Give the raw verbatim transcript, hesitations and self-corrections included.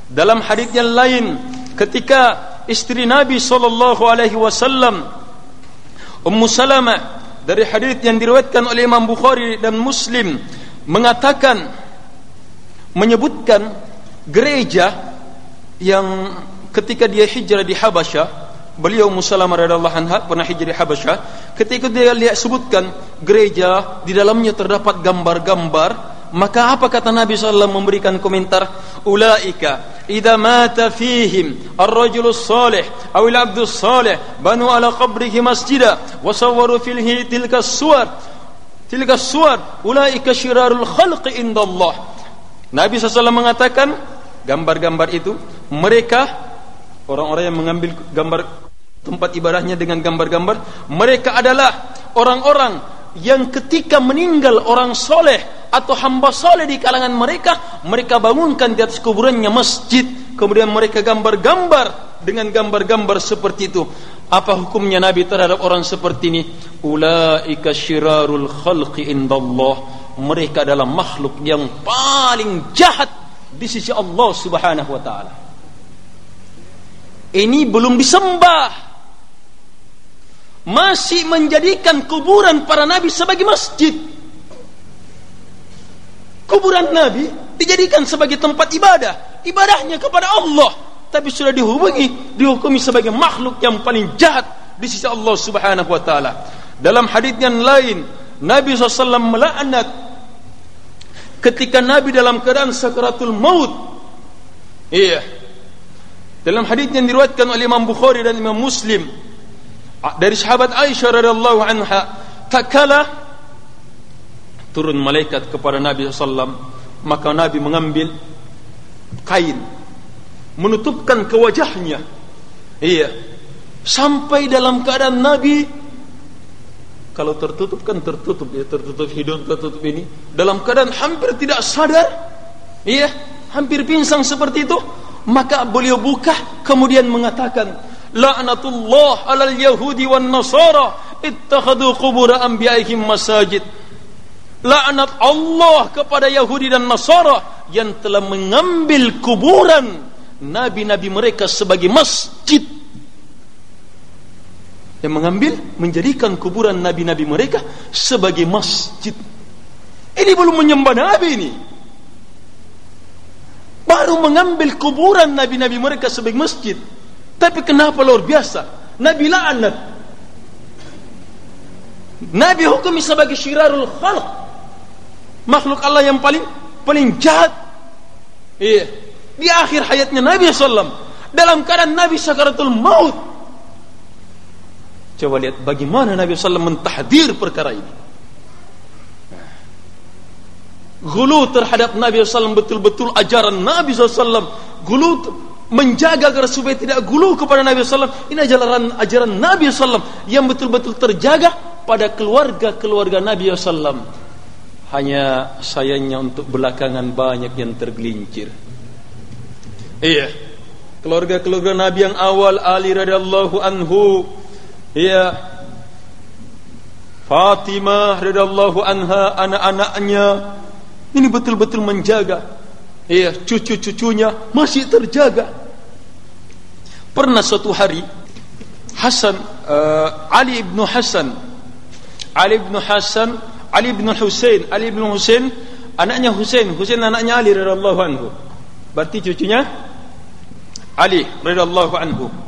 Dalam hadits yang lain, ketika istri Nabi sallallahu alaihi wasallam Ummu Salamah, dari hadits yang diriwayatkan oleh Imam Bukhari dan Muslim, mengatakan, menyebutkan gereja yang ketika dia hijrah di Habasyah, beliau Ummu Salamah radhiyallahu anha pernah hijrah di Habasyah, ketika dia lihat sebutkan gereja di dalamnya terdapat gambar-gambar, maka apa kata Nabi sallallahu alaihi wasallam memberikan komentar, ulaika idza mata fihim ar-rajulu salih aw al-'abdu salih banu ala qabrihi masjida wa sawwaru fihi tilka as-suwar tilka as-suwar ulaika syirarul khalqi indallah. Nabi sallallahu alaihi wasallam mengatakan, gambar-gambar itu, mereka orang-orang yang mengambil gambar tempat ibadahnya dengan gambar-gambar, mereka adalah orang-orang yang ketika meninggal orang soleh atau hamba soleh di kalangan mereka, mereka bangunkan di atas kuburannya masjid, kemudian mereka gambar-gambar dengan gambar-gambar seperti itu. Apa hukumnya Nabi terhadap orang seperti ini? Ulaika syirarul khalqi indallah. Mereka adalah makhluk yang paling jahat di sisi Allah Subhanahu wa taala. Ini belum disembah, masih menjadikan kuburan para nabi sebagai masjid. Kuburan Nabi dijadikan sebagai tempat ibadah, ibadahnya kepada Allah, tapi sudah dihubungi, dihukumi sebagai makhluk yang paling jahat di sisi Allah Subhanahu wa taala. Dalam hadits yang lain, Nabi sallallahu alaihi wasallam melaknat ketika Nabi dalam keadaan sakaratul maut. Iya. Dalam hadits yang diriwayatkan oleh Imam Bukhari dan Imam Muslim, dari sahabat Aisyah radhiyallahu anha, tak kala turun malaikat kepada Nabi sallallahu alaihi wasallam, maka Nabi mengambil kain menutupkan ke wajahnya. Iya. Sampai dalam keadaan Nabi, kalau tertutup kan tertutup, ya, tertutup hidung, tertutup ini, dalam keadaan hampir tidak sadar, iya, hampir pingsan seperti itu, maka beliau buka kemudian mengatakan, la'natullah 'alal yahudi wan nasara ittakhadhu qubur anbiya'ihim masajid. Laknat Allah kepada Yahudi dan Nasara yang telah mengambil kuburan nabi-nabi mereka sebagai masjid. Yang mengambil, menjadikan kuburan nabi-nabi mereka sebagai masjid. Ini belum menyembah nabi ini, baru mengambil kuburan nabi-nabi mereka sebagai masjid. Tapi kenapa luar biasa? Nabi laknat, Nabi hukumi sebagai syirarul khalq, makhluk Allah yang paling paling jahat. Iya. Di akhir hayatnya Nabi sallallahu alaihi wasallam, dalam keadaan Nabi sakaratul maut. Coba lihat bagaimana Nabi sallallahu alaihi wasallam mentahdir perkara ini. Gulu terhadap Nabi sallallahu alaihi wasallam, betul-betul ajaran Nabi sallallahu alaihi wasallam. Gulu menjaga agar supaya tidak gulu kepada Nabi sallallahu alaihi wasallam. Ini ajaran ajaran Nabi sallallahu alaihi wasallam yang betul-betul terjaga pada keluarga-keluarga Nabi sallallahu alaihi wasallam. Hanya sayangnya untuk belakangan banyak yang tergelincir. Iya. Keluarga-keluarga Nabi yang awal, Ali radhiyallahu anhu, iya, Fatimah radhiyallahu anha, anak-anaknya ini betul-betul menjaga. Iya, cucu-cucunya masih terjaga. Pernah suatu hari Hasan uh, Ali ibn Hasan Ali ibn Hasan Ali bin Husain, Ali bin Husain, anaknya Husain, Husain anaknya Ali radhiyallahu anhu. Berarti cucunya Ali radhiyallahu anhu.